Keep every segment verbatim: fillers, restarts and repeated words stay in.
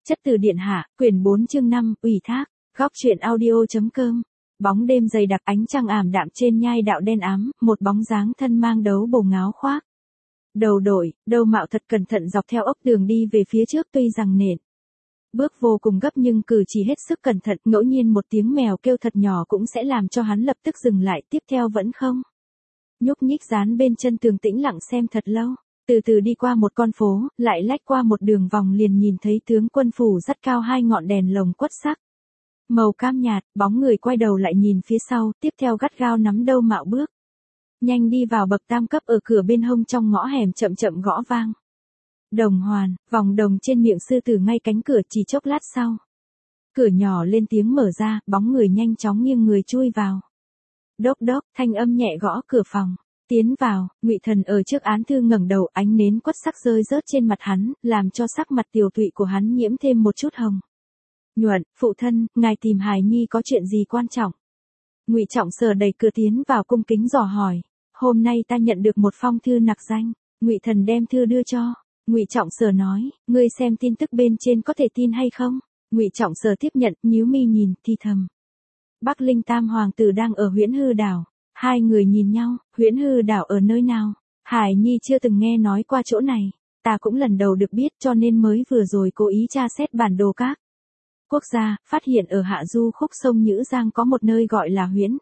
Chất từ điện hạ, quyển bốn chương năm, ủy thác, góc truyện audio.com. Bóng đêm dày đặc, ánh trăng ảm đạm trên nhai đạo đen ám, một bóng dáng thân mang đấu bồ ngáo khoác. Đầu đội, đầu mạo thật cẩn thận dọc theo ốc đường đi về phía trước, tuy rằng nện bước vô cùng gấp nhưng cử chỉ hết sức cẩn thận, ngẫu nhiên một tiếng mèo kêu thật nhỏ cũng sẽ làm cho hắn lập tức dừng lại, tiếp theo vẫn không nhúc nhích, dán bên chân tường tĩnh lặng xem thật lâu. Từ từ đi qua một con phố, lại lách qua một đường vòng liền nhìn thấy tướng quân phủ dắt cao hai ngọn đèn lồng quất sắc. Màu cam nhạt, bóng người quay đầu lại nhìn phía sau, tiếp theo gắt gao nắm đâu mạo bước. Nhanh đi vào bậc tam cấp ở cửa bên hông trong ngõ hẻm chậm chậm gõ vang. Đồng hoàn, vòng đồng trên miệng sư tử ngay cánh cửa chỉ chốc lát sau. Cửa nhỏ lên tiếng mở ra, bóng người nhanh chóng nghiêng người chui vào. Đốc đốc, thanh âm nhẹ gõ cửa phòng. Tiến vào, Ngụy Thần ở trước án thư ngẩng đầu, ánh nến quất sắc rơi rớt trên mặt hắn, làm cho sắc mặt tiều tụy của hắn nhiễm thêm một chút hồng nhuận. Phụ thân, ngài tìm hài nhi có chuyện gì quan trọng? Ngụy Trọng Sở đẩy cửa tiến vào cung kính dò hỏi. Hôm nay ta nhận được một phong thư nặc danh. Ngụy Thần đem thư đưa cho. Ngụy Trọng Sở nói, ngươi xem tin tức bên trên có thể tin hay không? Ngụy Trọng Sở tiếp nhận, nhíu mi nhìn, thì thầm. Bắc Linh Tam hoàng tử đang ở Huyễn Hư đảo. Hai người nhìn nhau, Huyễn Hư đảo ở nơi nào? Hải Nhi chưa từng nghe nói qua chỗ này, ta cũng lần đầu được biết cho nên mới vừa rồi cố ý tra xét bản đồ các quốc gia, phát hiện ở hạ du khúc sông Nhữ Giang có một nơi gọi là Huyễn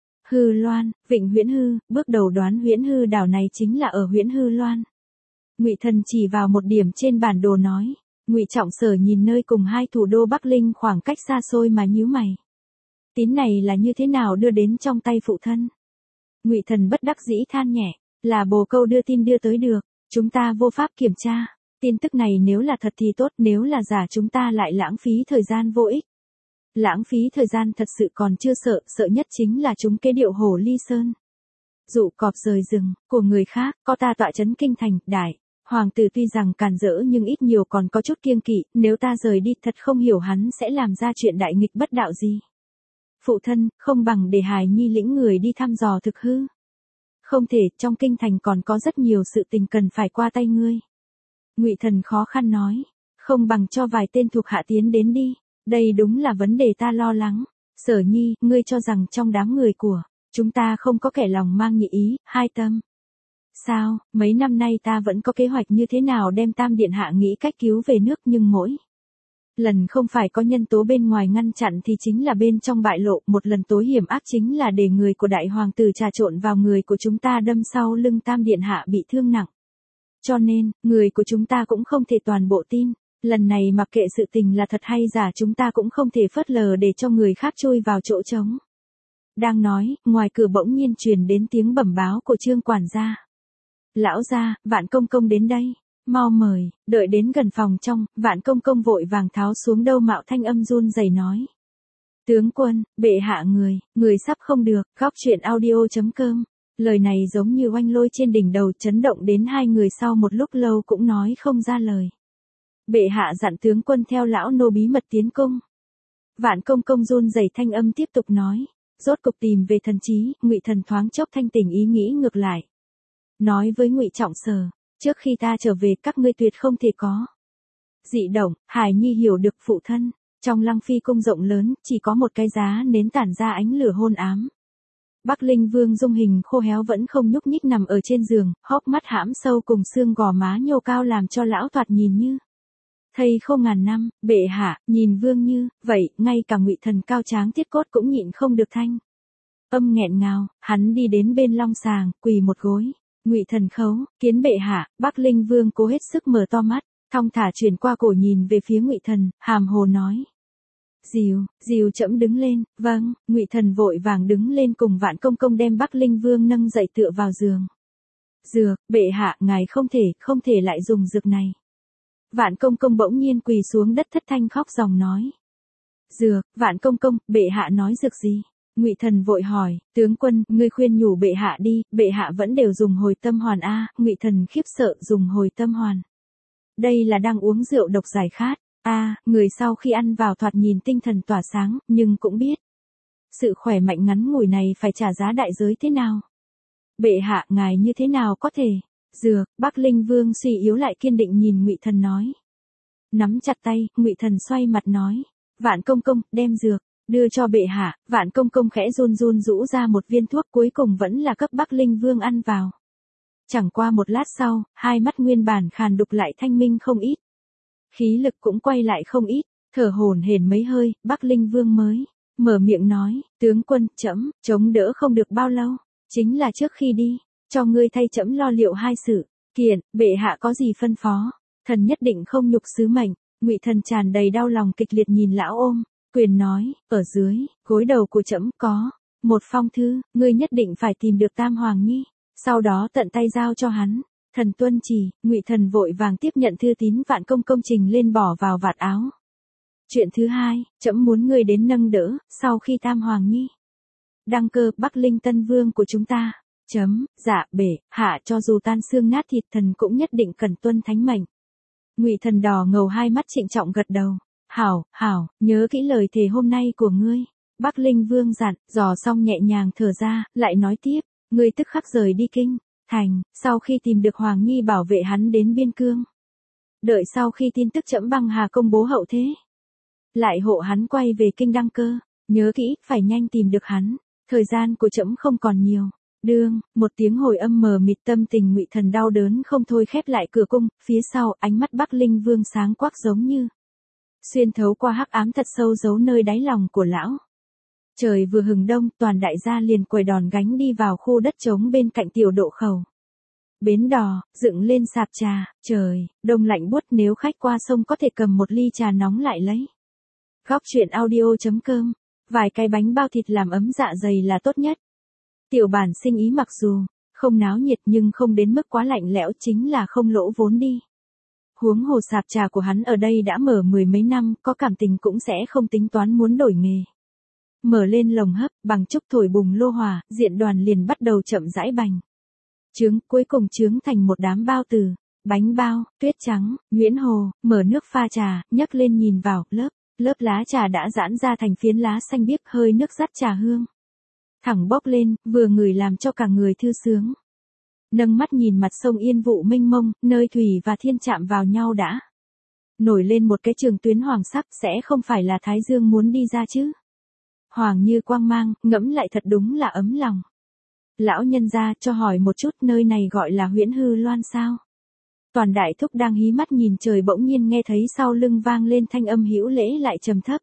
Hư Loan, Vịnh Huyễn Hư, bước đầu đoán Huyễn Hư đảo này chính là ở Huyễn Hư Loan. Ngụy Thần chỉ vào một điểm trên bản đồ nói. Ngụy Trọng Sở nhìn nơi cùng hai thủ đô Bắc Linh khoảng cách xa xôi mà nhíu mày. Tín này là như thế nào đưa đến trong tay phụ thân? Ngụy Thần bất đắc dĩ than nhẹ, là bồ câu đưa tin đưa tới được, chúng ta vô pháp kiểm tra. Tin tức này nếu là thật thì tốt, nếu là giả chúng ta lại lãng phí thời gian vô ích. Lãng phí thời gian thật sự còn chưa sợ, sợ nhất chính là chúng kế điệu hổ ly sơn. Dụ cọp rời rừng, của người khác, có ta tọa trấn kinh thành, đại. Hoàng tử tuy rằng càn rỡ nhưng ít nhiều còn có chút kiêng kỵ, nếu ta rời đi thật không hiểu hắn sẽ làm ra chuyện đại nghịch bất đạo gì. Phụ thân, không bằng để hài nhi lĩnh người đi thăm dò thực hư. Không thể, trong kinh thành còn có rất nhiều sự tình cần phải qua tay ngươi. Ngụy Thần khó khăn nói, không bằng cho vài tên thuộc hạ tiến đến đi, đây đúng là vấn đề ta lo lắng. Sở Nhi, ngươi cho rằng trong đám người của chúng ta không có kẻ lòng mang nhị ý, hai tâm. Sao, mấy năm nay ta vẫn có kế hoạch như thế nào đem Tam Điện Hạ nghĩ cách cứu về nước nhưng mỗi lần không phải có nhân tố bên ngoài ngăn chặn thì chính là bên trong bại lộ, một lần tối hiểm ác chính là để người của đại hoàng tử trà trộn vào người của chúng ta đâm sau lưng Tam Điện Hạ bị thương nặng. Cho nên, người của chúng ta cũng không thể toàn bộ tin, lần này mặc kệ sự tình là thật hay giả chúng ta cũng không thể phớt lờ để cho người khác chui vào chỗ trống. Đang nói, ngoài cửa bỗng nhiên truyền đến tiếng bẩm báo của Trương quản gia. Lão gia, Vạn công công đến đây. Mau mời, đợi đến gần phòng trong, Vạn công công vội vàng tháo xuống đâu mạo thanh âm run rẩy nói. Tướng quân, bệ hạ người, người sắp không được, góc truyện audio.com. Lời này giống như oanh lôi trên đỉnh đầu chấn động đến hai người sau một lúc lâu cũng nói không ra lời. Bệ hạ dặn tướng quân theo lão nô bí mật tiến cung. Vạn công công run rẩy thanh âm tiếp tục nói. Rốt cục tìm về thần trí, Ngụy Thần thoáng chốc thanh tỉnh ý nghĩ ngược lại. Nói với Ngụy Trọng Sở. Trước khi ta trở về các ngươi tuyệt không thể có dị động. Hải Nhi hiểu được phụ thân. Trong Lăng Phi cung rộng lớn, chỉ có một cái giá nến tản ra ánh lửa hôn ám. Bắc Linh Vương dung hình khô héo vẫn không nhúc nhích nằm ở trên giường, hốc mắt hãm sâu cùng xương gò má nhô cao làm cho lão thoạt nhìn như thây khô ngàn năm. Bệ hạ, nhìn Vương như vậy, ngay cả Ngụy Thần cao tráng tiết cốt cũng nhịn không được thanh âm nghẹn ngào. Hắn đi đến bên long sàng, quỳ một gối. Ngụy Thần khấu, kiến bệ hạ. Bắc Linh Vương cố hết sức mở to mắt, thong thả chuyển qua cổ nhìn về phía Ngụy Thần, hàm hồ nói. Dìu, dìu trẫm đứng lên. Vâng. Ngụy Thần vội vàng đứng lên cùng Vạn công công đem Bắc Linh Vương nâng dậy tựa vào giường. Dược, bệ hạ, ngài không thể, không thể lại dùng dược này. Vạn công công bỗng nhiên quỳ xuống đất thất thanh khóc ròng nói. Dược, Vạn công công, bệ hạ nói dược gì? Ngụy Thần vội hỏi, tướng quân, ngươi khuyên nhủ bệ hạ đi, bệ hạ vẫn đều dùng hồi tâm hoàn a. Ngụy Thần khiếp sợ, dùng hồi tâm hoàn. Đây là đang uống rượu độc giải khát. A, người sau khi ăn vào thoạt nhìn tinh thần tỏa sáng, nhưng cũng biết sự khỏe mạnh ngắn ngủi này phải trả giá đại giới thế nào. Bệ hạ, ngài như thế nào có thể? Dược, Bắc Linh Vương suy yếu lại kiên định nhìn Ngụy Thần nói. nắm chặt tay, Ngụy Thần xoay mặt nói, Vạn công công, đem dược, đưa cho bệ hạ. Vạn công công khẽ run run rũ ra một viên thuốc, cuối cùng vẫn là cấp Bắc Linh Vương ăn vào. Chẳng qua một lát sau, hai mắt nguyên bản khàn đục lại thanh minh không ít. Khí lực cũng quay lại không ít, thở hổn hển mấy hơi, Bắc Linh Vương mới mở miệng nói, tướng quân, trẫm chống đỡ không được bao lâu, chính là trước khi đi, cho ngươi thay trẫm lo liệu hai sự kiện, bệ hạ có gì phân phó, thần nhất định không nhục sứ mệnh. Ngụy Thần tràn đầy đau lòng kịch liệt nhìn lão ôm quyền nói, ở dưới gối đầu của trẫm có một phong thư, ngươi nhất định phải tìm được Tam Hoàng Nhi, sau đó tận tay giao cho hắn. Thần tuân chỉ. Ngụy Thần vội vàng tiếp nhận thư tín Vạn công công trình lên bỏ vào vạt áo. Chuyện thứ hai, trẫm muốn ngươi đến nâng đỡ, sau khi Tam Hoàng Nhi đăng cơ, Bắc Linh Tân Vương của chúng ta. Chấm, dạ, bệ hạ cho dù tan xương nát thịt thần cũng nhất định cần tuân thánh mệnh. Ngụy Thần đỏ ngầu hai mắt trịnh trọng gật đầu. Hảo, hảo, nhớ kỹ lời thề hôm nay của ngươi. Bắc Linh Vương dặn, dò xong nhẹ nhàng thở ra, lại nói tiếp, ngươi tức khắc rời đi kinh thành, sau khi tìm được Hoàng Nhi bảo vệ hắn đến biên cương. Đợi sau khi tin tức trẫm băng hà công bố hậu thế, lại hộ hắn quay về kinh đăng cơ. Nhớ kỹ, phải nhanh tìm được hắn, thời gian của trẫm không còn nhiều. Đương, một tiếng hồi âm mờ mịt, tâm tình Ngụy Thần đau đớn không thôi khép lại cửa cung, phía sau, ánh mắt Bắc Linh Vương sáng quắc giống như xuyên thấu qua hắc ám thật sâu giấu nơi đáy lòng của lão. Trời vừa hừng đông, toàn đại gia liền quầy đòn gánh đi vào khu đất trống bên cạnh tiểu độ khẩu. Bến đò, dựng lên sạp trà, trời, đông lạnh buốt, nếu khách qua sông có thể cầm một ly trà nóng lại lấy. Góc truyện audio.com, vài cái bánh bao thịt làm ấm dạ dày là tốt nhất. Tiểu bản sinh ý mặc dù không náo nhiệt nhưng không đến mức quá lạnh lẽo, chính là không lỗ vốn đi. Huống hồ sạp trà của hắn ở đây đã mở mười mấy năm, có cảm tình cũng sẽ không tính toán muốn đổi nghề. Mở lên lồng hấp, bằng trúc thổi bùng lô hỏa, diện đoàn liền bắt đầu chậm rãi bành trứng, cuối cùng trứng thành một đám bao từ, bánh bao, tuyết trắng, nhuyễn hồ, mở nước pha trà, nhấc lên nhìn vào, lớp, lớp lá trà đã giãn ra thành phiến lá xanh biếc, hơi nước dắt trà hương thẳng bốc lên, vừa ngửi làm cho cả người thư sướng. Nâng mắt nhìn mặt sông yên vụ mênh mông, nơi thủy và thiên chạm vào nhau đã nổi lên một cái trường tuyến hoàng sắc, sẽ không phải là Thái Dương muốn đi ra chứ. Hoàng như quang mang, ngẫm lại thật đúng là ấm lòng. Lão nhân gia, cho hỏi một chút, nơi này gọi là Huyễn Hư Loan sao? Toàn đại thúc đang hí mắt nhìn trời, bỗng nhiên nghe thấy sau lưng vang lên thanh âm hữu lễ lại trầm thấp.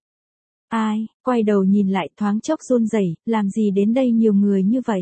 Ai? Quay đầu nhìn lại, thoáng chốc run rẩy, làm gì đến đây nhiều người như vậy?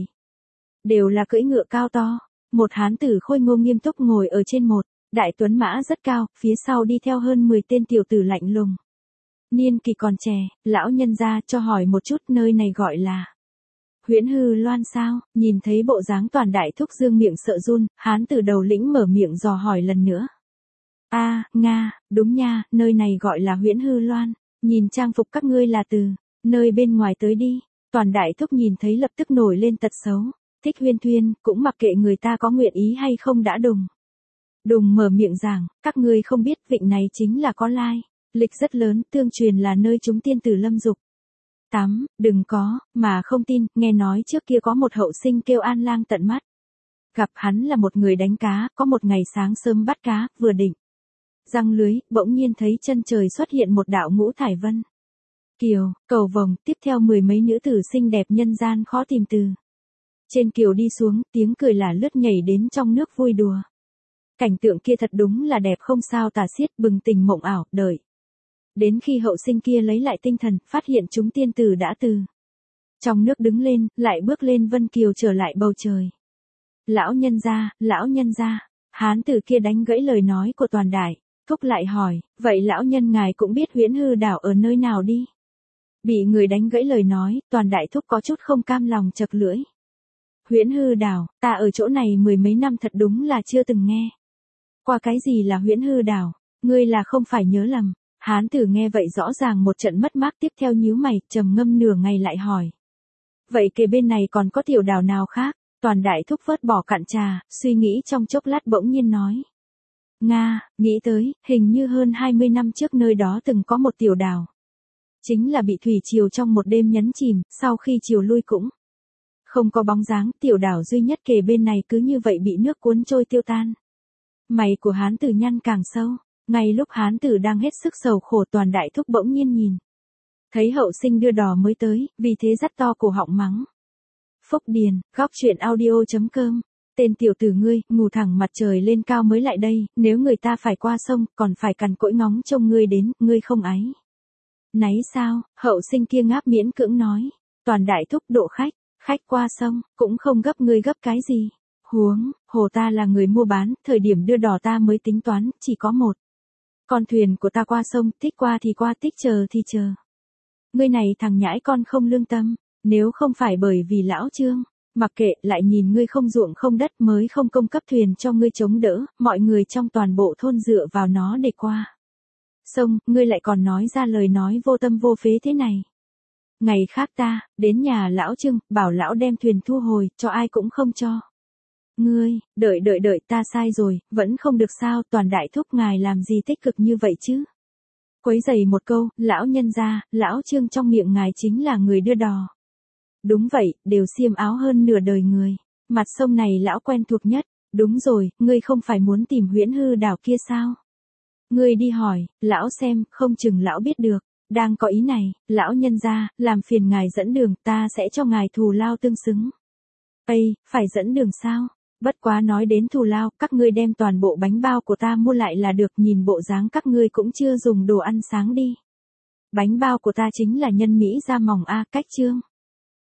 Đều là cưỡi ngựa cao to. Một hán tử khôi ngô nghiêm túc ngồi ở trên một đại tuấn mã rất cao, phía sau đi theo hơn mười tên tiểu tử lạnh lùng. Niên kỳ còn trẻ. Lão nhân gia, cho hỏi một chút, nơi này gọi là Huyễn Hư Loan sao? Nhìn thấy bộ dáng toàn đại thúc dương miệng sợ run, hán tử đầu lĩnh mở miệng dò hỏi lần nữa. A, à, Nga, đúng nha, nơi này gọi là Huyễn Hư Loan. Nhìn trang phục các ngươi là từ nơi bên ngoài tới đi. Toàn đại thúc nhìn thấy lập tức nổi lên tật xấu. Thích huyên thuyên, cũng mặc kệ người ta có nguyện ý hay không đã đùng. Đùng mở miệng giảng, các ngươi không biết vịnh này chính là có lai lịch rất lớn, tương truyền là nơi chúng tiên tử lâm dục tắm, đừng có, mà không tin, nghe nói trước kia có một hậu sinh kêu An Lang tận mắt. Gặp hắn là một người đánh cá, có một ngày sáng sớm bắt cá, vừa định răng lưới, bỗng nhiên thấy chân trời xuất hiện một đạo ngũ thải vân kiều, cầu vồng, tiếp theo mười mấy nữ tử xinh đẹp nhân gian khó tìm từ trên kiều đi xuống, tiếng cười là lướt nhảy đến trong nước vui đùa. Cảnh tượng kia thật đúng là đẹp không sao tả xiết, bừng tỉnh mộng ảo, đợi đến khi hậu sinh kia lấy lại tinh thần, phát hiện chúng tiên tử đã từ trong nước đứng lên, lại bước lên vân kiều trở lại bầu trời. Lão nhân gia, lão nhân gia, hán tử kia đánh gãy lời nói của toàn đại thúc lại hỏi, vậy lão nhân ngài cũng biết Huyễn Hư đảo ở nơi nào đi? Bị người đánh gãy lời nói, toàn đại thúc có chút không cam lòng chật lưỡi. Huyễn Hư đảo, ta ở chỗ này mười mấy năm thật đúng là chưa từng nghe qua cái gì là Huyễn Hư đảo, ngươi là không phải nhớ lầm. Hán tử nghe vậy rõ ràng một trận mất mát, tiếp theo nhíu mày, trầm ngâm nửa ngày lại hỏi. Vậy kề bên này còn có tiểu đảo nào khác? Toàn đại thúc vớt bỏ cạn trà, suy nghĩ trong chốc lát bỗng nhiên nói. Nga, nghĩ tới, hình như hơn hai mươi năm trước nơi đó từng có một tiểu đảo. Chính là bị thủy triều trong một đêm nhấn chìm, sau khi triều lui cũng không có bóng dáng, tiểu đảo duy nhất kề bên này cứ như vậy bị nước cuốn trôi tiêu tan. Mày của hán tử nhăn càng sâu. Ngay lúc hán tử đang hết sức sầu khổ, Toàn đại thúc bỗng nhiên nhìn. Thấy hậu sinh đưa đò mới tới, vì thế dắt to cổ họng mắng. Phúc Điền, góc truyện audio chấm com. Tên tiểu tử ngươi, ngủ thẳng mặt trời lên cao mới lại đây, nếu người ta phải qua sông, còn phải cằn cỗi ngóng trông ngươi đến, ngươi không áy. Náy sao, hậu sinh kia ngáp miễn cưỡng nói. Toàn đại thúc độ khách, khách qua sông, cũng không gấp ngươi gấp cái gì. Huống, hồ ta là người mua bán, thời điểm đưa đò ta mới tính toán, chỉ có một. Con thuyền của ta qua sông, thích qua thì qua, thích chờ thì chờ. Ngươi này thằng nhãi con không lương tâm, nếu không phải bởi vì lão Trương, mặc kệ, lại nhìn ngươi không ruộng không đất mới không công cấp thuyền cho ngươi chống đỡ, mọi người trong toàn bộ thôn dựa vào nó để qua sông, ngươi lại còn nói ra lời nói vô tâm vô phế thế này. Ngày khác ta, đến nhà lão Trương, bảo lão đem thuyền thu hồi, cho ai cũng không cho. Ngươi, đợi đợi đợi ta sai rồi, vẫn không được sao, Toàn đại thúc ngài làm gì tích cực như vậy chứ? Quấy giày một câu, lão nhân gia, lão Trương trong miệng ngài chính là người đưa đò. Đúng vậy, đều xiêm áo hơn nửa đời người. Mặt sông này lão quen thuộc nhất. Đúng rồi, ngươi không phải muốn tìm Huyễn Hư đảo kia sao? Ngươi đi hỏi, lão xem, không chừng lão biết được. Đang có ý này, lão nhân gia, làm phiền ngài dẫn đường, ta sẽ cho ngài thù lao tương xứng. Ây, phải dẫn đường sao? Bất quá nói đến thù lao, các ngươi đem toàn bộ bánh bao của ta mua lại là được, nhìn bộ dáng các ngươi cũng chưa dùng đồ ăn sáng đi. Bánh bao của ta chính là nhân Mỹ da mỏng a, cách Trương.